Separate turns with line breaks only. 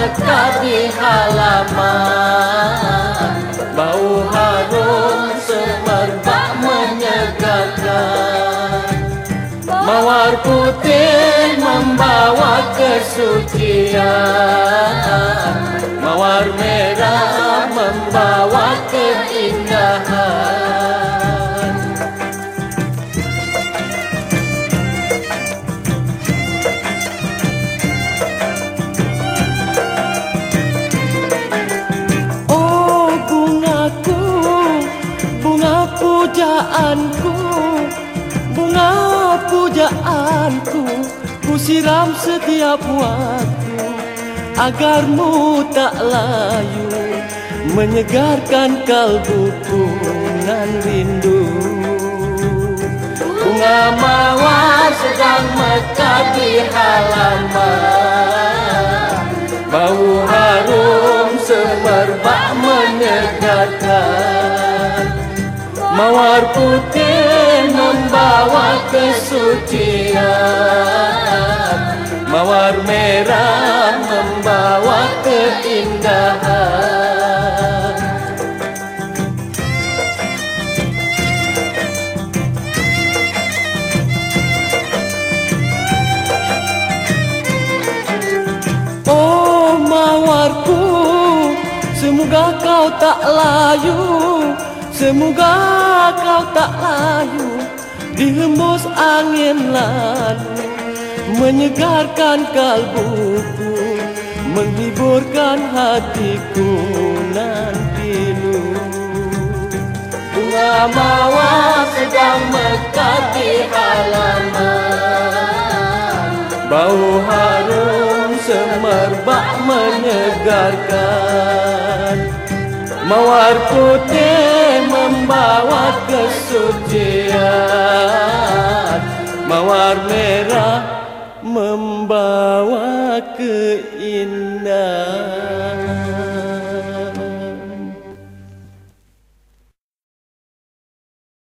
mekar di halaman, bau harum semerbak menyegarkan. Mawar putih membawa kesucian, mawar merah membawa keindahan. Oh bungaku, bunga pujaanku, bunga pujaanku, ku siram setiap waktu agarmu tak layu, menyegarkan kalbuku nan rindu. Bunga mawar sedang mekar di halaman, bau harum semerbak menyegarkan. Mawar putih membawa kesucian, mawar merah membawa keindahan. Oh mawarku, semoga kau tak layu, semoga kau tak layu, dihembus angin lalu, menyegarkan kalbuku, menghiburkan hatiku nan pilu. Bunga mawar sedang mekar di halaman, bau harum semerbak menyegarkan. Mawar putih membawa kesucian, mawar merah membawa keindahan.